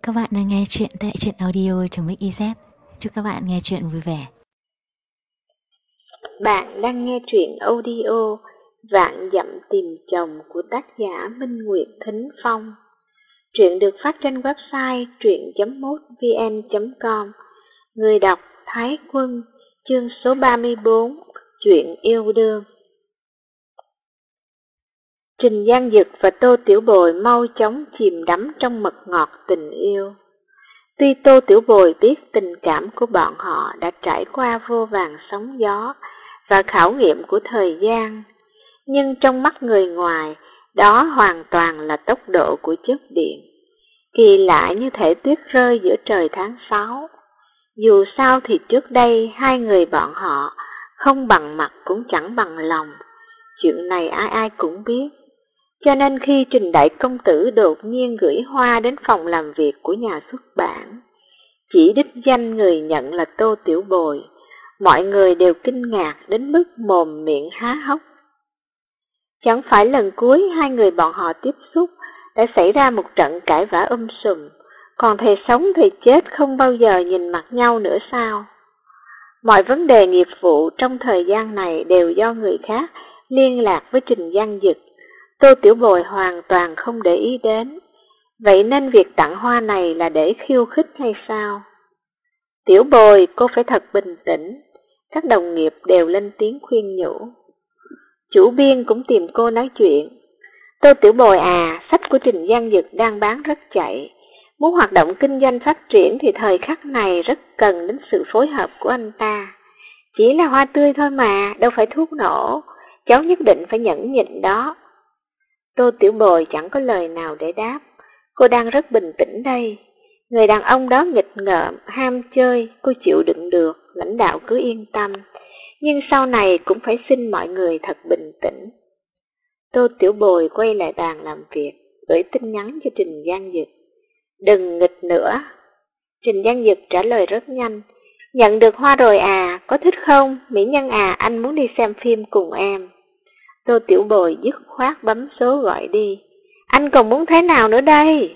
Các bạn đang nghe chuyện tại truyện audio.mix.iz. Chúc các bạn nghe chuyện vui vẻ. Bạn đang nghe truyện audio Vạn Dặm Tìm Chồng của tác giả Minh Nguyệt Thính Phong. Truyện được phát trên website truyện.mútvn.com. Người đọc Thái Quân. Chương số 34. Chuyện yêu đương. Trình Giang Dực và Tô Tiểu Bồi mau chóng chìm đắm trong mật ngọt tình yêu. Tuy Tô Tiểu Bồi biết tình cảm của bọn họ đã trải qua vô vàn sóng gió và khảo nghiệm của thời gian, nhưng trong mắt người ngoài, đó hoàn toàn là tốc độ của chớp điện, kỳ lạ như thể tuyết rơi giữa trời tháng 6. Dù sao thì trước đây hai người bọn họ không bằng mặt cũng chẳng bằng lòng, chuyện này ai ai cũng biết. Cho nên khi Trình Đại Công Tử đột nhiên gửi hoa đến phòng làm việc của nhà xuất bản, chỉ đích danh người nhận là Tô Tiểu Bồi, mọi người đều kinh ngạc đến mức mồm miệng há hốc. Chẳng phải lần cuối hai người bọn họ tiếp xúc đã xảy ra một trận cãi vã sùm, còn thề sống thề chết không bao giờ nhìn mặt nhau nữa sao? Mọi vấn đề nghiệp vụ trong thời gian này đều do người khác liên lạc với Trình Giang Dực, Tô Tiểu Bồi hoàn toàn không để ý đến. Vậy nên việc tặng hoa này là để khiêu khích hay sao? Tiểu Bồi, cô phải thật bình tĩnh. Các đồng nghiệp đều lên tiếng khuyên nhủ. Chủ biên cũng tìm cô nói chuyện. Tô Tiểu Bồi à, sách của Trình Giang Dực đang bán rất chạy. Muốn hoạt động kinh doanh phát triển thì thời khắc này rất cần đến sự phối hợp của anh ta. Chỉ là hoa tươi thôi mà, đâu phải thuốc nổ. Cháu nhất định phải nhẫn nhịn đó. Tô Tiểu Bồi chẳng có lời nào để đáp. Cô đang rất bình tĩnh đây. Người đàn ông đó nghịch ngợm, ham chơi, cô chịu đựng được, lãnh đạo cứ yên tâm. Nhưng sau này cũng phải xin mọi người thật bình tĩnh. Tô Tiểu Bồi quay lại bàn làm việc, gửi tin nhắn cho Trình Giang Dực. Đừng nghịch nữa. Trình Giang Dực trả lời rất nhanh. Nhận được hoa rồi à, có thích không? Mỹ nhân à, anh muốn đi xem phim cùng em. Tô Tiểu Bồi dứt khoát bấm số gọi đi. Anh còn muốn thế nào nữa đây?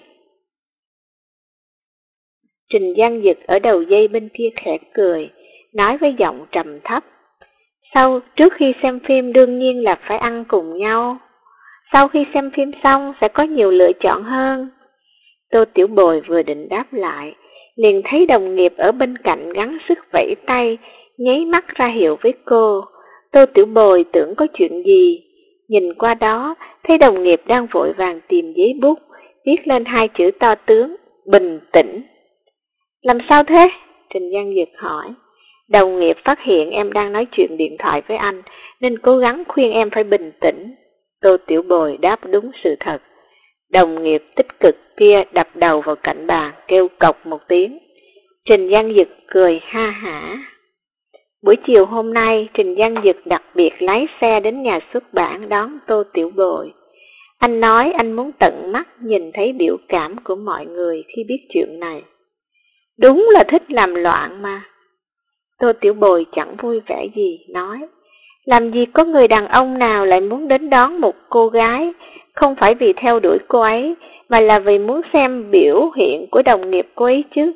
Trình Giang Dực ở đầu dây bên kia khẽ cười, nói với giọng trầm thấp. Trước khi xem phim đương nhiên là phải ăn cùng nhau. Sau khi xem phim xong sẽ có nhiều lựa chọn hơn. Tô Tiểu Bồi vừa định đáp lại, liền thấy đồng nghiệp ở bên cạnh gắng sức vẫy tay, nháy mắt ra hiệu với cô. Tô Tiểu Bồi tưởng có chuyện gì, nhìn qua đó thấy đồng nghiệp đang vội vàng tìm giấy bút, viết lên hai chữ to tướng, bình tĩnh. Làm sao thế? Trình Giang Dực hỏi. Đồng nghiệp phát hiện em đang nói chuyện điện thoại với anh, nên cố gắng khuyên em phải bình tĩnh. Tô Tiểu Bồi đáp đúng sự thật. Đồng nghiệp tích cực kia đập đầu vào cạnh bàn, kêu cộc một tiếng. Trình Giang Dực cười ha hả. Buổi chiều hôm nay, Trình Giang Dực đặc biệt lái xe đến nhà xuất bản đón Tô Tiểu Bồi. Anh nói anh muốn tận mắt nhìn thấy biểu cảm của mọi người khi biết chuyện này. Đúng là thích làm loạn mà. Tô Tiểu Bồi chẳng vui vẻ gì, nói. Làm gì có người đàn ông nào lại muốn đến đón một cô gái, không phải vì theo đuổi cô ấy, mà là vì muốn xem biểu hiện của đồng nghiệp cô ấy chứ.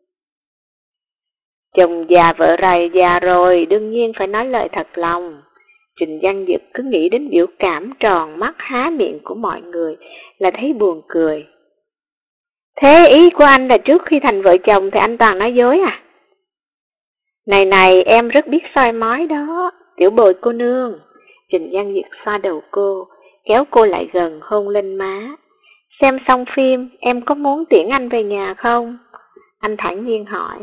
Chồng già vợ già rồi, đương nhiên phải nói lời thật lòng. Trình Giang Dực cứ nghĩ đến biểu cảm tròn mắt há miệng của mọi người là thấy buồn cười. Thế ý của anh là trước khi thành vợ chồng thì anh toàn nói dối à? Này, em rất biết soi mói đó, Tiểu Bồi cô nương. Trình Giang Dực xoa đầu cô, kéo cô lại gần hôn lên má. Xem xong phim, em có muốn tiễn anh về nhà không? Anh thản nhiên hỏi.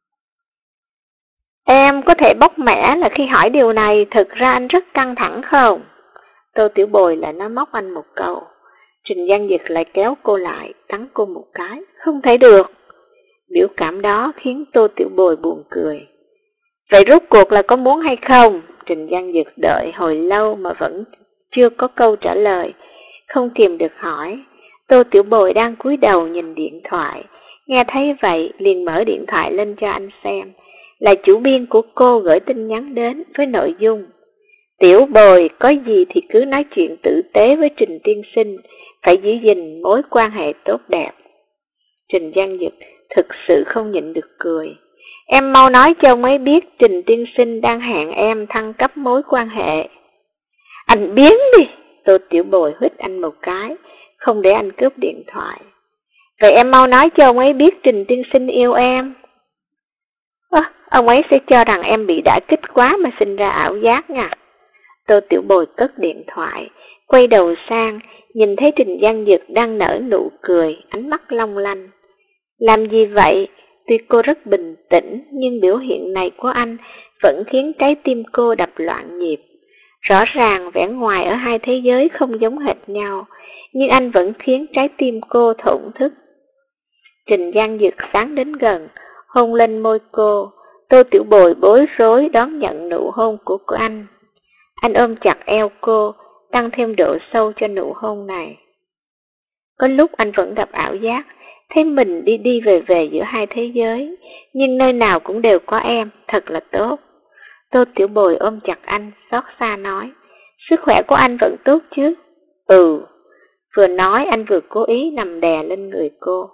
Em có thể bóc mẽ là khi hỏi điều này, thực ra anh rất căng thẳng không? Tô Tiểu Bồi lại nói móc anh một câu. Trình Giang Dực lại kéo cô lại, cắn cô một cái. Không thể được. Biểu cảm đó khiến Tô Tiểu Bồi buồn cười. Vậy rốt cuộc là có muốn hay không? Trình Giang Dực đợi hồi lâu mà vẫn chưa có câu trả lời, không kìm được hỏi. Tô Tiểu Bồi đang cúi đầu nhìn điện thoại, nghe thấy vậy liền mở điện thoại lên cho anh xem. Là chủ biên của cô gửi tin nhắn đến với nội dung. Tiểu Bồi, có gì thì cứ nói chuyện tử tế với Trình tiên sinh, phải giữ gìn mối quan hệ tốt đẹp. Trình Giang Dực thực sự không nhịn được cười. Em mau nói cho ông ấy biết Trình tiên sinh đang hẹn em thăng cấp mối quan hệ. Anh biến đi! Tô Tiểu Bồi huýt anh một cái, không để anh cướp điện thoại. Vậy em mau nói cho ông ấy biết Trình tiên sinh yêu em. Ông ấy sẽ cho rằng em bị đả kích quá mà sinh ra ảo giác nha. Tô Tiểu Bồi cất điện thoại, quay đầu sang, nhìn thấy Trình Giang Dực đang nở nụ cười, ánh mắt long lanh. Làm gì vậy? Tuy cô rất bình tĩnh, nhưng biểu hiện này của anh vẫn khiến trái tim cô đập loạn nhịp. Rõ ràng vẻ ngoài ở hai thế giới không giống hệt nhau, nhưng anh vẫn khiến trái tim cô thổn thức. Trình Giang Dực sáng đến gần, hôn lên môi cô. Tô Tiểu Bồi bối rối đón nhận nụ hôn của anh. Anh ôm chặt eo cô, tăng thêm độ sâu cho nụ hôn này. Có lúc anh vẫn gặp ảo giác, thấy mình đi về giữa hai thế giới, nhưng nơi nào cũng đều có em, thật là tốt. Tô Tiểu Bồi ôm chặt anh, xót xa nói, sức khỏe của anh vẫn tốt chứ? Ừ. Vừa nói anh vừa cố ý nằm đè lên người cô.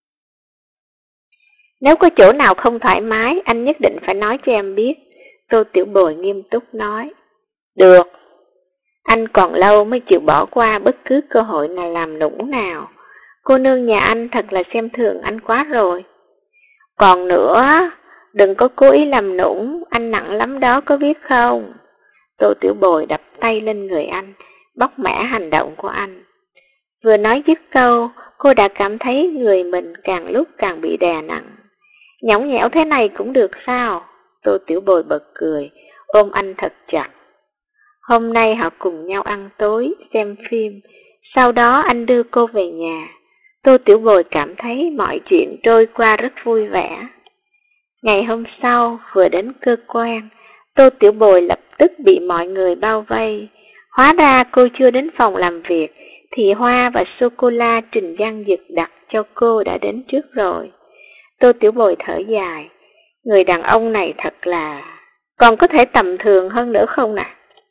Nếu có chỗ nào không thoải mái, anh nhất định phải nói cho em biết. Tô Tiểu Bồi nghiêm túc nói. Được. Anh còn lâu mới chịu bỏ qua bất cứ cơ hội nào làm nũng nào. Cô nương nhà anh thật là xem thường anh quá rồi. Còn nữa, đừng có cố ý làm nũng, anh nặng lắm đó có biết không? Tô Tiểu Bồi đập tay lên người anh, bóc mẽ hành động của anh. Vừa nói dứt câu, cô đã cảm thấy người mình càng lúc càng bị đè nặng. Nhõng nhẽo thế này cũng được sao? Tô Tiểu Bồi bật cười, ôm anh thật chặt. Hôm nay họ cùng nhau ăn tối, xem phim, sau đó anh đưa cô về nhà. Tô Tiểu Bồi cảm thấy mọi chuyện trôi qua rất vui vẻ. Ngày hôm sau, vừa đến cơ quan, Tô Tiểu Bồi lập tức bị mọi người bao vây. Hóa ra cô chưa đến phòng làm việc, thì hoa và sô-cô-la Trình Giang Dực đặt cho cô đã đến trước rồi. Tô Tiểu Bồi thở dài, người đàn ông này thật là... Còn có thể tầm thường hơn nữa không nè?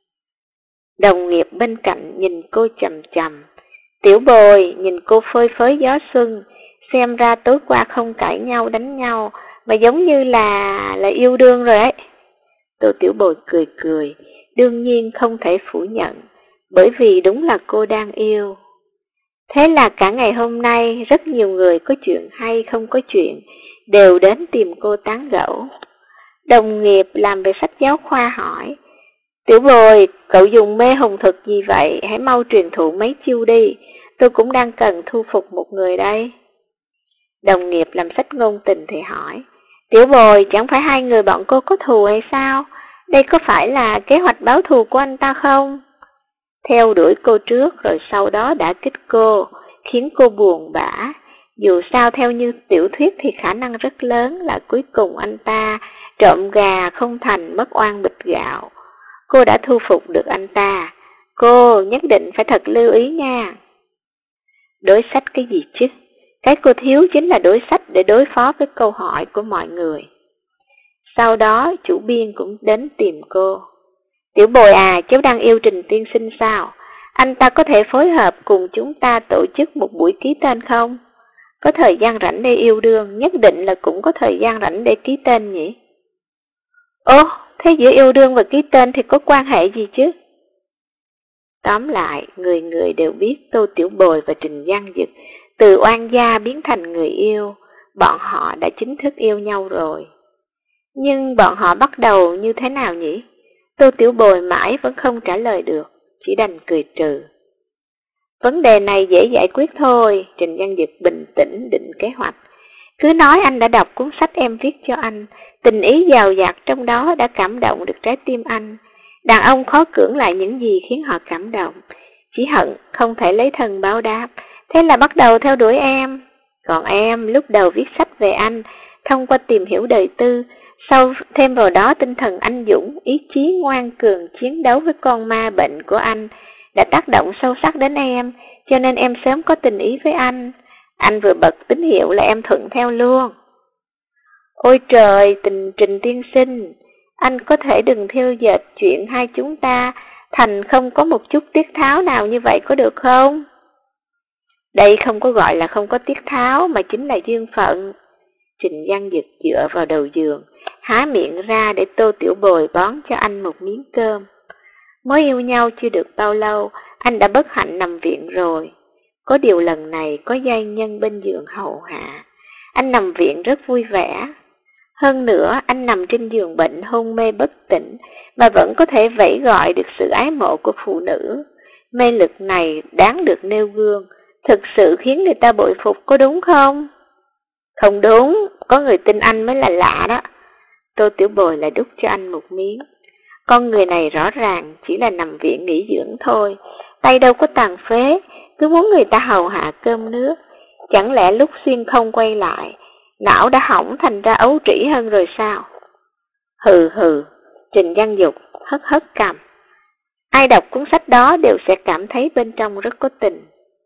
Đồng nghiệp bên cạnh nhìn cô chằm chằm. Tiểu Bồi nhìn cô phơi phới gió xuân, xem ra tối qua không cãi nhau đánh nhau, mà giống như là yêu đương rồi ấy. Tô Tiểu Bồi cười cười, đương nhiên không thể phủ nhận, bởi vì đúng là cô đang yêu. Thế là cả ngày hôm nay, rất nhiều người có chuyện hay không có chuyện, đều đến tìm cô tán gẫu. Đồng nghiệp làm về sách giáo khoa hỏi, Tiểu Bồi, cậu dùng mê hồn thực gì vậy? Hãy mau truyền thụ mấy chiêu đi, tôi cũng đang cần thu phục một người đây. Đồng nghiệp làm sách ngôn tình thì hỏi, Tiểu Bồi, chẳng phải hai người bọn cô có thù hay sao? Đây có phải là kế hoạch báo thù của anh ta không? Theo đuổi cô trước rồi sau đó đã kích cô, khiến cô buồn bã. Dù sao theo như tiểu thuyết thì khả năng rất lớn là cuối cùng anh ta trộm gà không thành mất oan bịch gạo. Cô đã thu phục được anh ta. Cô nhất định phải thật lưu ý nha. Đối sách cái gì chứ? Cái cô thiếu chính là đối sách để đối phó với câu hỏi của mọi người. Sau đó chủ biên cũng đến tìm cô. Tiểu Bồi à, cháu đang yêu Trình tiên sinh sao? Anh ta có thể phối hợp cùng chúng ta tổ chức một buổi ký tên không? Có thời gian rảnh để yêu đương, nhất định là cũng có thời gian rảnh để ký tên nhỉ? Ồ, thế giữa yêu đương và ký tên thì có quan hệ gì chứ? Tóm lại, người người đều biết Tô Tiểu Bồi và Trình Giang Dực từ oan gia biến thành người yêu, bọn họ đã chính thức yêu nhau rồi. Nhưng bọn họ bắt đầu như thế nào nhỉ? Tô Tiểu Bồi mãi vẫn không trả lời được, chỉ đành cười trừ. Vấn đề này dễ giải quyết thôi, Trình Giang Dực bình tĩnh định kế hoạch. Cứ nói anh đã đọc cuốn sách em viết cho anh, tình ý dào dạt trong đó đã cảm động được trái tim anh. Đàn ông khó cưỡng lại những gì khiến họ cảm động, chỉ hận không thể lấy thân báo đáp, thế là bắt đầu theo đuổi em. Còn em lúc đầu viết sách về anh, thông qua tìm hiểu đời tư, sau thêm vào đó tinh thần anh dũng, ý chí ngoan cường chiến đấu với con ma bệnh của anh, đã tác động sâu sắc đến em, cho nên em sớm có tình ý với anh. Anh vừa bật tín hiệu là em thuận theo luôn. Ôi trời, Trình tiên sinh, anh có thể đừng theo dệt chuyện hai chúng ta thành không có một chút tiết tháo nào như vậy có được không? Đây không có gọi là không có tiết tháo, mà chính là duyên phận. Trình Văn Dực dựa vào đầu giường, há miệng ra để Tô Tiểu Bồi bón cho anh một miếng cơm. Mới yêu nhau chưa được bao lâu, anh đã bất hạnh nằm viện rồi. Có điều lần này có giai nhân bên giường hầu hạ. Anh nằm viện rất vui vẻ. Hơn nữa, anh nằm trên giường bệnh hôn mê bất tỉnh, mà vẫn có thể vẫy gọi được sự ái mộ của phụ nữ. Mê lực này đáng được nêu gương, thực sự khiến người ta bội phục, có đúng không? Không đúng, có người tin anh mới là lạ đó. Tô Tiểu Bồi lại đút cho anh một miếng. Con người này rõ ràng chỉ là nằm viện nghỉ dưỡng thôi, tay đâu có tàn phế, cứ muốn người ta hầu hạ cơm nước. Chẳng lẽ lúc xuyên không quay lại, não đã hỏng thành ra ấu trĩ hơn rồi sao? Hừ hừ, Trình Văn Dục hất hất cằm. Ai đọc cuốn sách đó đều sẽ cảm thấy bên trong rất có tình.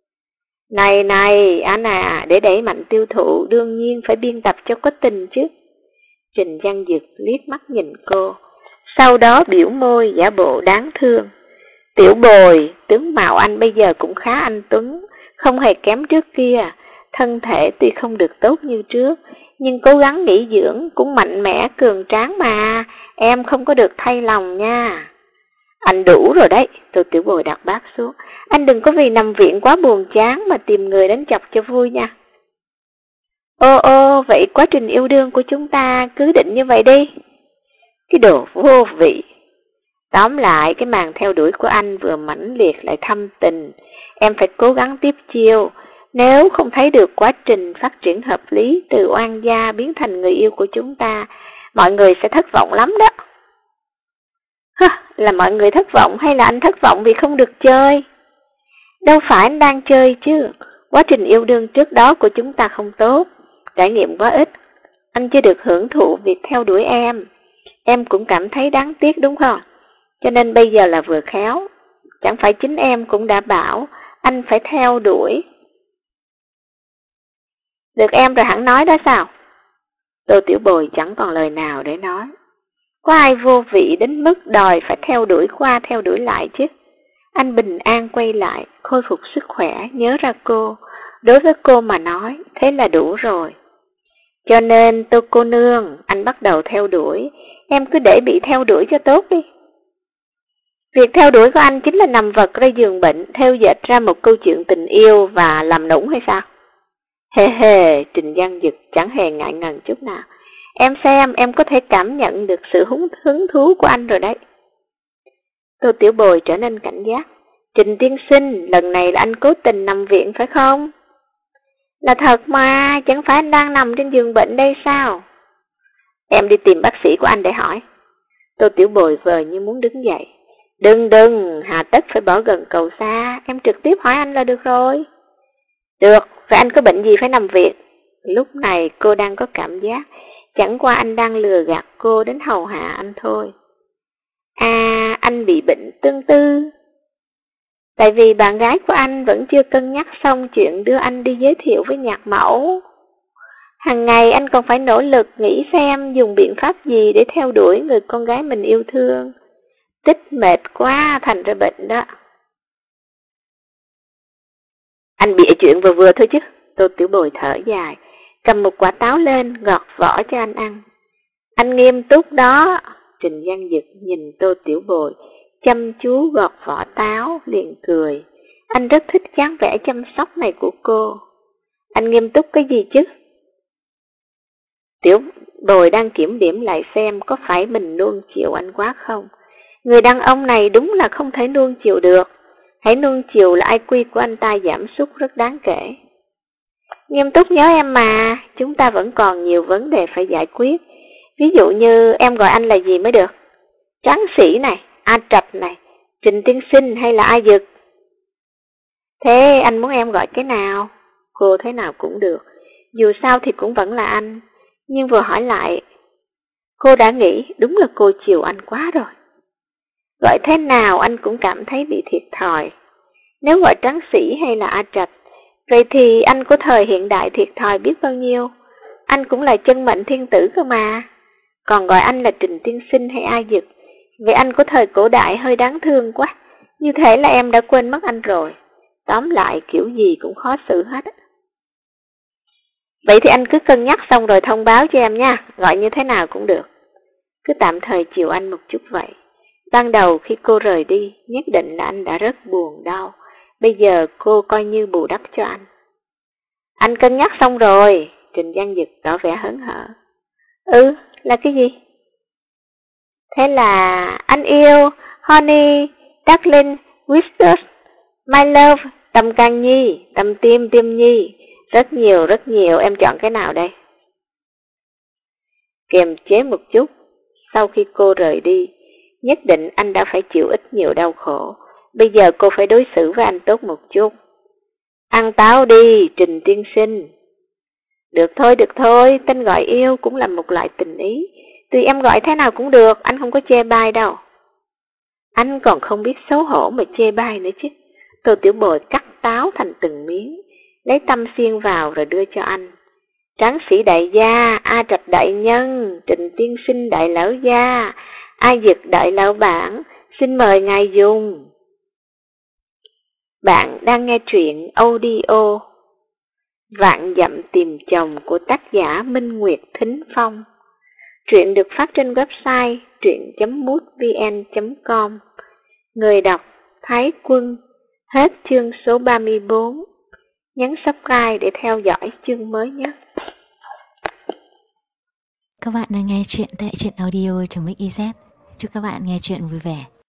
Này, anh à, để đẩy mạnh tiêu thụ đương nhiên phải biên tập cho có tình chứ. Trình Văn Dực liếc mắt nhìn cô, sau đó biểu môi giả bộ đáng thương. Tiểu Bồi, tướng mạo anh bây giờ cũng khá anh tuấn, không hề kém trước kia. Thân thể tuy không được tốt như trước, nhưng cố gắng nghỉ dưỡng cũng mạnh mẽ cường tráng mà, em không có được thay lòng nha. Anh đủ rồi đấy, Tô Tiểu Bồi đặt bát xuống. Anh đừng có vì nằm viện quá buồn chán mà tìm người đến chọc cho vui nha. Ô, vậy quá trình yêu đương của chúng ta cứ định như vậy đi. Cái đồ vô vị. Tóm lại, cái màn theo đuổi của anh vừa mãnh liệt lại thâm tình. Em phải cố gắng tiếp chiêu. Nếu không thấy được quá trình phát triển hợp lý từ oan gia biến thành người yêu của chúng ta, mọi người sẽ thất vọng lắm đó. Là mọi người thất vọng hay là anh thất vọng vì không được chơi? Đâu phải anh đang chơi chứ. Quá trình yêu đương trước đó của chúng ta không tốt, trải nghiệm quá ít. Anh chưa được hưởng thụ việc theo đuổi em cũng cảm thấy đáng tiếc đúng không? Cho nên bây giờ là vừa khéo. Chẳng phải chính em cũng đã bảo anh phải theo đuổi. Được em rồi hẳn nói đó sao? Tô Tiểu Bồi chẳng còn lời nào để nói. Có ai vô vị đến mức đòi phải theo đuổi qua theo đuổi lại chứ? Anh bình an quay lại, khôi phục sức khỏe, nhớ ra cô. Đối với cô mà nói, thế là đủ rồi. Cho nên Tô cô nương, anh bắt đầu theo đuổi, em cứ để bị theo đuổi cho tốt đi. Việc theo đuổi của anh chính là nằm vật ra giường bệnh, theo dệt ra một câu chuyện tình yêu và làm nũng hay sao? Hề, Trình Văn Dực chẳng hề ngại ngần chút nào. Em xem, em có thể cảm nhận được sự hứng thú của anh rồi đấy. Tô Tiểu Bồi trở nên cảnh giác. Trình tiên sinh, lần này là anh cố tình nằm viện phải không? Là thật mà, chẳng phải anh đang nằm trên giường bệnh đây sao? Em đi tìm bác sĩ của anh để hỏi. Tô Tiểu Bồi vờ như muốn đứng dậy. Đừng, hà tất phải bỏ gần cầu xa, em trực tiếp hỏi anh là được rồi. Được, vậy anh có bệnh gì phải nằm viện? Lúc này cô đang có cảm giác, chẳng qua anh đang lừa gạt cô đến hầu hạ anh thôi. À, anh bị bệnh tương tư. Tại vì bạn gái của anh vẫn chưa cân nhắc xong chuyện đưa anh đi giới thiệu với nhạc mẫu. Hằng ngày anh còn phải nỗ lực nghĩ xem dùng biện pháp gì để theo đuổi người con gái mình yêu thương. Tích mệt quá thành ra bệnh đó. Anh bịa chuyện vừa thôi chứ. Tô Tiểu Bồi thở dài, cầm một quả táo lên gọt vỏ cho anh ăn. Anh nghiêm túc đó. Trình Văn Dực nhìn Tô Tiểu Bồi chăm chú gọt vỏ táo liền cười. Anh rất thích dáng vẻ chăm sóc này của cô. Anh nghiêm túc cái gì chứ? Tiểu Bồi đang kiểm điểm lại xem có phải mình nuông chiều anh quá không. Người đàn ông này đúng là không thể nuông chiều được. Hãy nuông chiều là IQ của anh ta giảm sút rất đáng kể. Nghiêm túc nhớ em mà, chúng ta vẫn còn nhiều vấn đề phải giải quyết. Ví dụ như em gọi anh là gì mới được? Tráng sĩ này, A Trạch này, Trình tiên sinh hay là A Dực? Thế anh muốn em gọi cái nào? Cô thế nào cũng được, dù sao thì cũng vẫn là anh. Nhưng vừa hỏi lại, cô đã nghĩ đúng là cô chiều anh quá rồi. Gọi thế nào anh cũng cảm thấy bị thiệt thòi. Nếu gọi tráng sĩ hay là A Trạch, vậy thì anh của thời hiện đại thiệt thòi biết bao nhiêu. Anh cũng là chân mệnh thiên tử cơ mà. Còn gọi anh là Trình tiên sinh hay A Dực, vậy anh của thời cổ đại hơi đáng thương quá. Như thế là em đã quên mất anh rồi. Tóm lại kiểu gì cũng khó xử hết. Vậy thì anh cứ cân nhắc xong rồi thông báo cho em nha, gọi như thế nào cũng được. Cứ tạm thời chiều anh một chút vậy. Ban đầu khi cô rời đi, nhất định là anh đã rất buồn đau. Bây giờ cô coi như bù đắp cho anh. Anh cân nhắc xong rồi, Trình Văn Dực tỏ vẻ hớn hở. Là cái gì? Thế là anh yêu, honey, darling, whisper, my love, tâm can nhi, tâm tim nhi. Rất nhiều, em chọn cái nào đây? Kiềm chế một chút, sau khi cô rời đi, nhất định anh đã phải chịu ít nhiều đau khổ. Bây giờ cô phải đối xử với anh tốt một chút. Ăn táo đi, Trình tiên sinh. Được thôi, tên gọi yêu cũng là một loại tình ý. Tùy em gọi thế nào cũng được, anh không có chê bai đâu. Anh còn không biết xấu hổ mà chê bai nữa chứ. Tô Tiểu Bồi cắt táo thành từng miếng, lấy tâm xiên vào rồi đưa cho anh. Tráng sĩ đại gia, A Trạch đại nhân, Trình tiên sinh đại lão gia, A Dực đại lão bản, xin mời ngài dùng. Bạn đang nghe truyện audio Vạn dặm tìm chồng của tác giả Minh Nguyệt Thính Phong. Truyện được phát trên website truyện.mútvn.com. Người đọc Thái Quân. Hết chương số 34. Nhấn subscribe để theo dõi chương mới nhất. Các bạn đang nghe chuyện tại truyện audio.mix.iz. Chúc các bạn nghe chuyện vui vẻ.